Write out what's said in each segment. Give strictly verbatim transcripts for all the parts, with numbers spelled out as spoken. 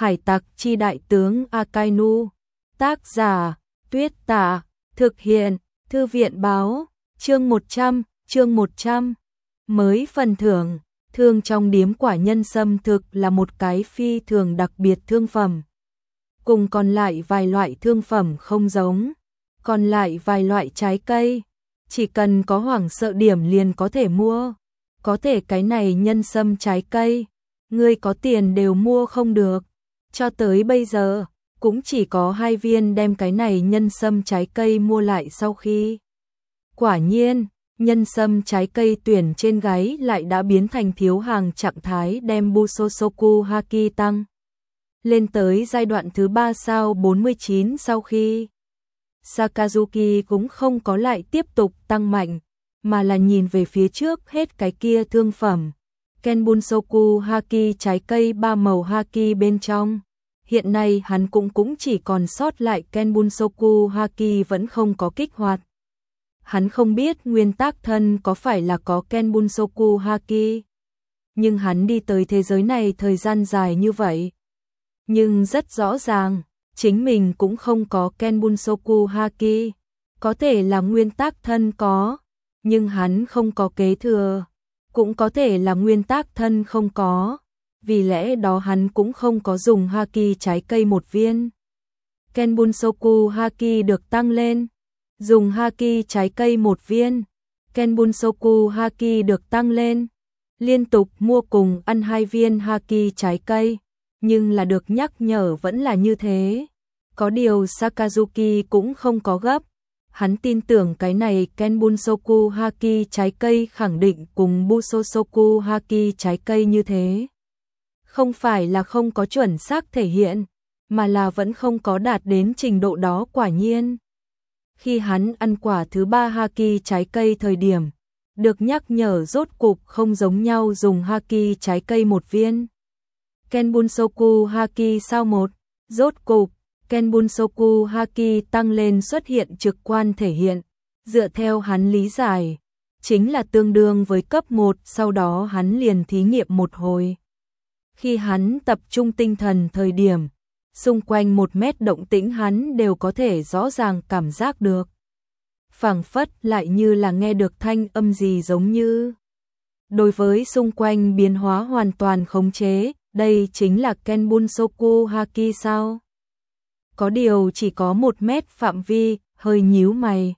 Hải tặc chi đại tướng Akainu. Tác giả, Tuyết Tả. Thực hiện, Thư viện báo. Chương một trăm, chương một trăm. Mới phần thưởng, thương trong điếm quả nhân sâm thực là một cái phi thường đặc biệt thương phẩm. Cùng còn lại vài loại thương phẩm không giống. Còn lại vài loại trái cây, chỉ cần có hoảng sợ điểm liền có thể mua. Có thể cái này nhân sâm trái cây, ngươi có tiền đều mua không được. Cho tới bây giờ, cũng chỉ có hai viên đem cái này nhân sâm trái cây mua lại sau khi. Quả nhiên, nhân sâm trái cây tuyển trên gáy lại đã biến thành thiếu hàng trạng thái đem Busosoku Haki tăng lên tới giai đoạn thứ ba sao bốn mươi chín sau khi. Sakazuki cũng không có lại tiếp tục tăng mạnh, mà là nhìn về phía trước hết cái kia thương phẩm. Kenbunsoku Haki trái cây ba màu Haki bên trong. Hiện nay hắn cũng cũng chỉ còn sót lại Kenbunsoku Haki vẫn không có kích hoạt. Hắn không biết nguyên tác thân có phải là có Kenbunsoku Haki. Nhưng hắn đi tới thế giới này thời gian dài như vậy. Nhưng rất rõ ràng, chính mình cũng không có Kenbunsoku Haki. Có thể là nguyên tác thân có, nhưng hắn không có kế thừa. Cũng có thể là nguyên tác thân không có, vì lẽ đó hắn cũng không có dùng Haki trái cây một viên. Kenbunsoku Haki được tăng lên, dùng Haki trái cây một viên. Kenbunsoku Haki được tăng lên, liên tục mua cùng ăn hai viên Haki trái cây, nhưng là được nhắc nhở vẫn là như thế. Có điều Sakazuki cũng không có gấp. Hắn tin tưởng cái này Kenbunsoku Haki trái cây khẳng định cùng Busosoku Haki trái cây như thế. Không phải là không có chuẩn xác thể hiện, mà là vẫn không có đạt đến trình độ đó quả nhiên. Khi hắn ăn quả thứ ba Haki trái cây thời điểm, được nhắc nhở rốt cục không giống nhau dùng Haki trái cây một viên. Kenbunsoku Haki sao một, rốt cục. Kenbunsoku Haki tăng lên xuất hiện trực quan thể hiện, dựa theo hắn lý giải, chính là tương đương với cấp một, sau đó hắn liền thí nghiệm một hồi. Khi hắn tập trung tinh thần thời điểm, xung quanh một mét động tĩnh hắn đều có thể rõ ràng cảm giác được. Phảng phất lại như là nghe được thanh âm gì giống như. Đối với xung quanh biến hóa hoàn toàn khống chế, đây chính là Kenbunsoku Haki sao? Có điều chỉ có một mét phạm vi, hơi nhíu mày.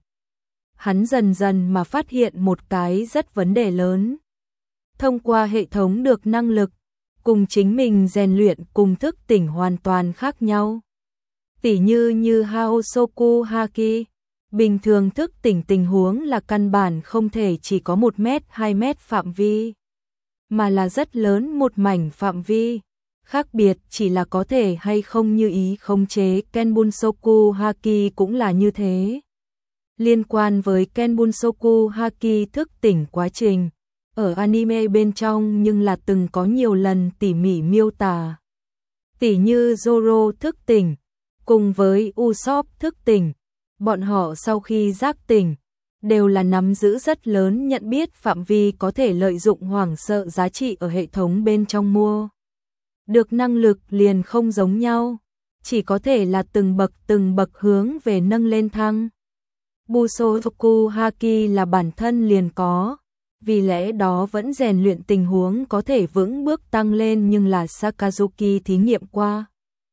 Hắn dần dần mà phát hiện một cái rất vấn đề lớn. Thông qua hệ thống được năng lực, cùng chính mình rèn luyện cùng thức tỉnh hoàn toàn khác nhau. Tỉ như như Haosoku Haki, bình thường thức tỉnh tình huống là căn bản không thể chỉ có một mét, hai mét phạm vi, mà là rất lớn một mảnh phạm vi. Khác biệt chỉ là có thể hay không như ý khống chế. Kenbunsoku Haki cũng là như thế. Liên quan với Kenbunsoku Haki thức tỉnh quá trình, ở anime bên trong nhưng là từng có nhiều lần tỉ mỉ miêu tả. Tỉ như Zoro thức tỉnh, cùng với Usopp thức tỉnh, bọn họ sau khi giác tỉnh, đều là nắm giữ rất lớn nhận biết phạm vi có thể lợi dụng hoảng sợ giá trị ở hệ thống bên trong mua. Được năng lực liền không giống nhau, chỉ có thể là từng bậc từng bậc hướng về nâng lên thăng. Busosoku Haki là bản thân liền có, vì lẽ đó vẫn rèn luyện tình huống có thể vững bước tăng lên, nhưng là Sakazuki thí nghiệm qua.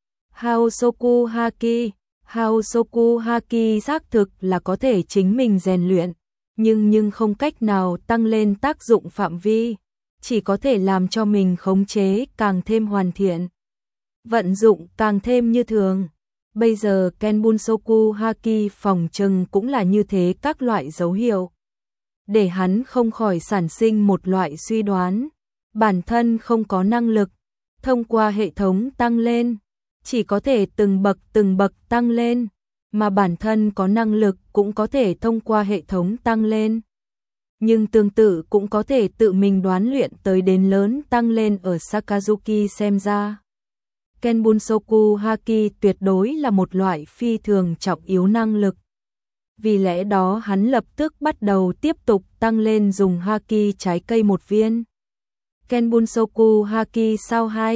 Haosoku Haki, Haosoku Haki xác thực là có thể chính mình rèn luyện, nhưng nhưng không cách nào tăng lên tác dụng phạm vi. Chỉ có thể làm cho mình khống chế càng thêm hoàn thiện, vận dụng càng thêm như thường. Bây giờ Kenbunsoku Haki phòng trừng cũng là như thế các loại dấu hiệu. Để hắn không khỏi sản sinh một loại suy đoán, bản thân không có năng lực, thông qua hệ thống tăng lên, chỉ có thể từng bậc từng bậc tăng lên, mà bản thân có năng lực cũng có thể thông qua hệ thống tăng lên. Nhưng tương tự cũng có thể tự mình đoán luyện tới đến lớn tăng lên. Ở Sakazuki xem ra, Kenbunsoku Haki tuyệt đối là một loại phi thường trọng yếu năng lực. Vì lẽ đó hắn lập tức bắt đầu tiếp tục tăng lên dùng Haki trái cây một viên. Kenbunsoku Haki sao hai,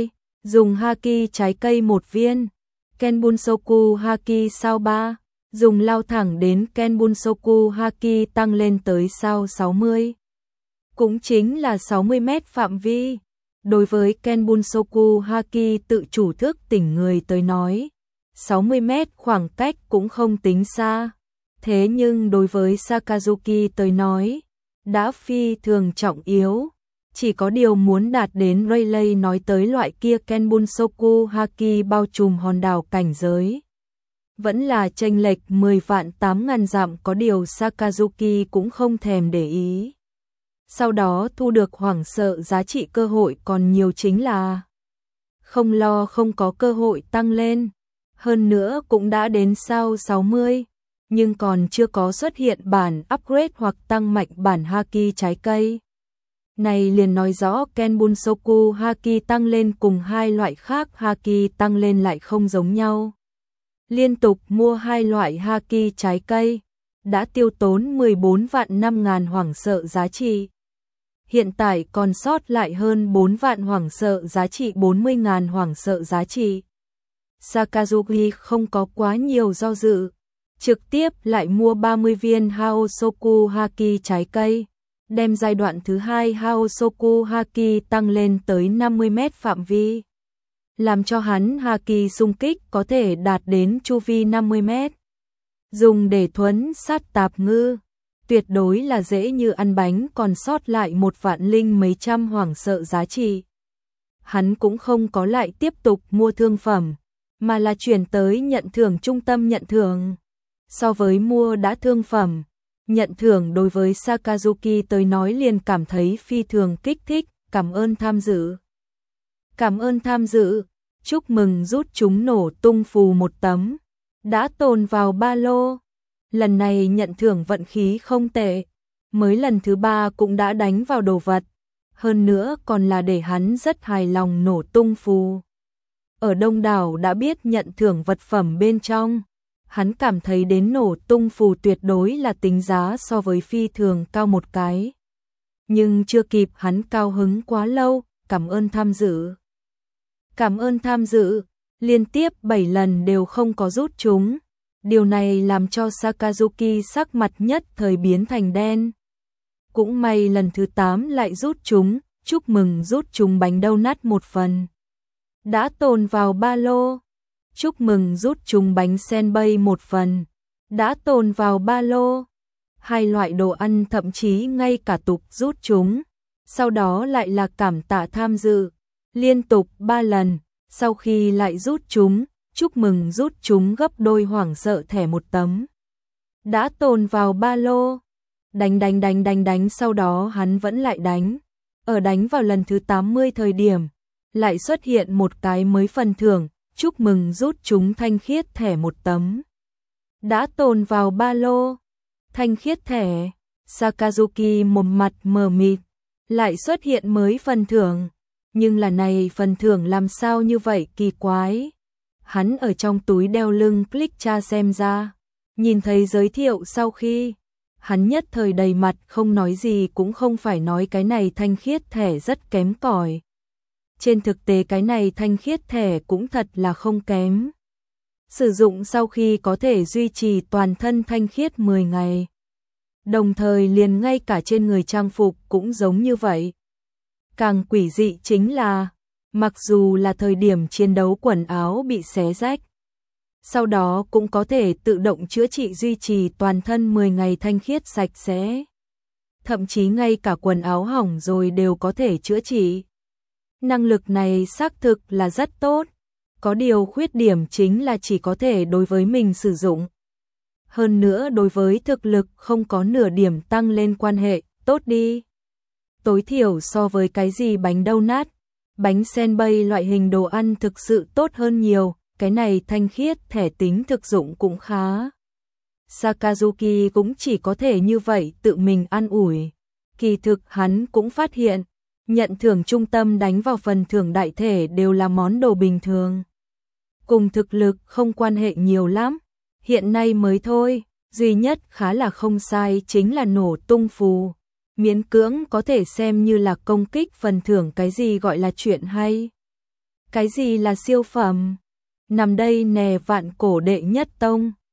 dùng haki trái cây một viên, Kenbunsoku haki sao ba, dùng lao thẳng đến Kenbunsoku haki tăng lên tới sao sáu mươi. Cũng chính là sáu mươi mét phạm vi. Đối với Kenbunsoku haki tự chủ thức tỉnh người tới nói, sáu mươi mét khoảng cách cũng không tính xa. Thế nhưng đối với Sakazuki tới nói, đã phi thường trọng yếu. Chỉ có điều muốn đạt đến Rayleigh nói tới loại kia Kenbunsoku haki bao trùm hòn đảo cảnh giới. Vẫn là chênh lệch mười vạn tám ngàn dặm, có điều Sakazuki cũng không thèm để ý. Sau đó thu được hoảng sợ giá trị cơ hội còn nhiều, chính là không lo không có cơ hội tăng lên. Hơn nữa cũng đã đến sao sáu mươi, nhưng còn chưa có xuất hiện bản upgrade hoặc tăng mạnh bản haki trái cây. Này liền nói rõ Kenbunsoku haki tăng lên cùng hai loại khác haki tăng lên lại không giống nhau. Liên tục mua hai loại haki trái cây, đã tiêu tốn mười bốn vạn năm ngàn hoảng sợ giá trị. Hiện tại còn sót lại hơn bốn vạn hoảng sợ giá trị, bốn mươi ngàn hoảng sợ giá trị. Sakazuki không có quá nhiều do dự, trực tiếp lại mua ba mươi viên Haosoku haki trái cây, đem giai đoạn thứ hai Haosoku haki tăng lên tới năm mươi mét phạm vi, làm cho hắn haki xung kích có thể đạt đến chu vi năm mươi mét. Dùng để thuấn sát tạp ngư, tuyệt đối là dễ như ăn bánh, còn sót lại một vạn linh mấy trăm hoảng sợ giá trị. Hắn cũng không có lại tiếp tục mua thương phẩm, mà là chuyển tới nhận thưởng trung tâm nhận thưởng. So với mua đã thương phẩm, nhận thưởng đối với Sakazuki tới nói liền cảm thấy phi thường kích thích. Cảm ơn tham dự. Cảm ơn tham dự. Chúc mừng rút chúng nổ tung phù một tấm. Đã tồn vào ba lô. Lần này nhận thưởng vận khí không tệ. Mới lần thứ ba cũng đã đánh vào đồ vật. Hơn nữa còn là để hắn rất hài lòng nổ tung phù. Ở đông đảo đã biết nhận thưởng vật phẩm bên trong, hắn cảm thấy đến nổ tung phù tuyệt đối là tính giá so với phi thường cao một cái. Nhưng chưa kịp hắn cao hứng quá lâu, cảm ơn tham dự. Cảm ơn tham dự, liên tiếp bảy lần đều không có rút chúng. Điều này làm cho Sakazuki sắc mặt nhất thời biến thành đen. Cũng may lần thứ tám lại rút chúng, chúc mừng rút chúng bánh donut một phần. Đã tồn vào ba lô. Chúc mừng rút chúng bánh senbei một phần. Đã tồn vào ba lô. Hai loại đồ ăn thậm chí ngay cả tục rút chúng. Sau đó lại là cảm tạ tham dự. Liên tục ba lần. Sau khi lại rút chúng, chúc mừng rút chúng gấp đôi hoảng sợ thẻ một tấm. Đã tồn vào ba lô. Đánh đánh đánh đánh đánh, sau đó hắn vẫn lại đánh. Ở đánh vào lần thứ tám mươi thời điểm, lại xuất hiện một cái mới phần thưởng, chúc mừng rút chúng thanh khiết thẻ một tấm. Đã tồn vào ba lô. Thanh khiết thẻ. Sakazuki một mặt mờ mịt, lại xuất hiện mới phần thưởng. Nhưng là này phần thưởng làm sao như vậy kỳ quái. Hắn ở trong túi đeo lưng click tra xem ra. Nhìn thấy giới thiệu sau khi, hắn nhất thời đầy mặt không nói gì, cũng không phải nói cái này thanh khiết thẻ rất kém cỏi. Trên thực tế cái này thanh khiết thẻ cũng thật là không kém. Sử dụng sau khi có thể duy trì toàn thân thanh khiết mười ngày. Đồng thời liền ngay cả trên người trang phục cũng giống như vậy. Càng quỷ dị chính là, mặc dù là thời điểm chiến đấu quần áo bị xé rách, sau đó cũng có thể tự động chữa trị duy trì toàn thân mười ngày thanh khiết sạch sẽ. Thậm chí ngay cả quần áo hỏng rồi đều có thể chữa trị. Năng lực này xác thực là rất tốt, có điều khuyết điểm chính là chỉ có thể đối với mình sử dụng. Hơn nữa đối với thực lực không có nửa điểm tăng lên quan hệ, tốt đi. Tối thiểu so với cái gì bánh donut, bánh senbei loại hình đồ ăn thực sự tốt hơn nhiều, cái này thanh khiết thẻ tính thực dụng cũng khá. Sakazuki cũng chỉ có thể như vậy tự mình an ủi. Kỳ thực hắn cũng phát hiện, nhận thưởng trung tâm đánh vào phần thưởng đại thể đều là món đồ bình thường. Cùng thực lực không quan hệ nhiều lắm, hiện nay mới thôi, duy nhất khá là không sai chính là nổ tung phù. Miễn cưỡng có thể xem như là công kích phần thưởng, cái gì gọi là chuyện hay. Cái gì là siêu phẩm? Nằm đây nè vạn cổ đệ nhất tông.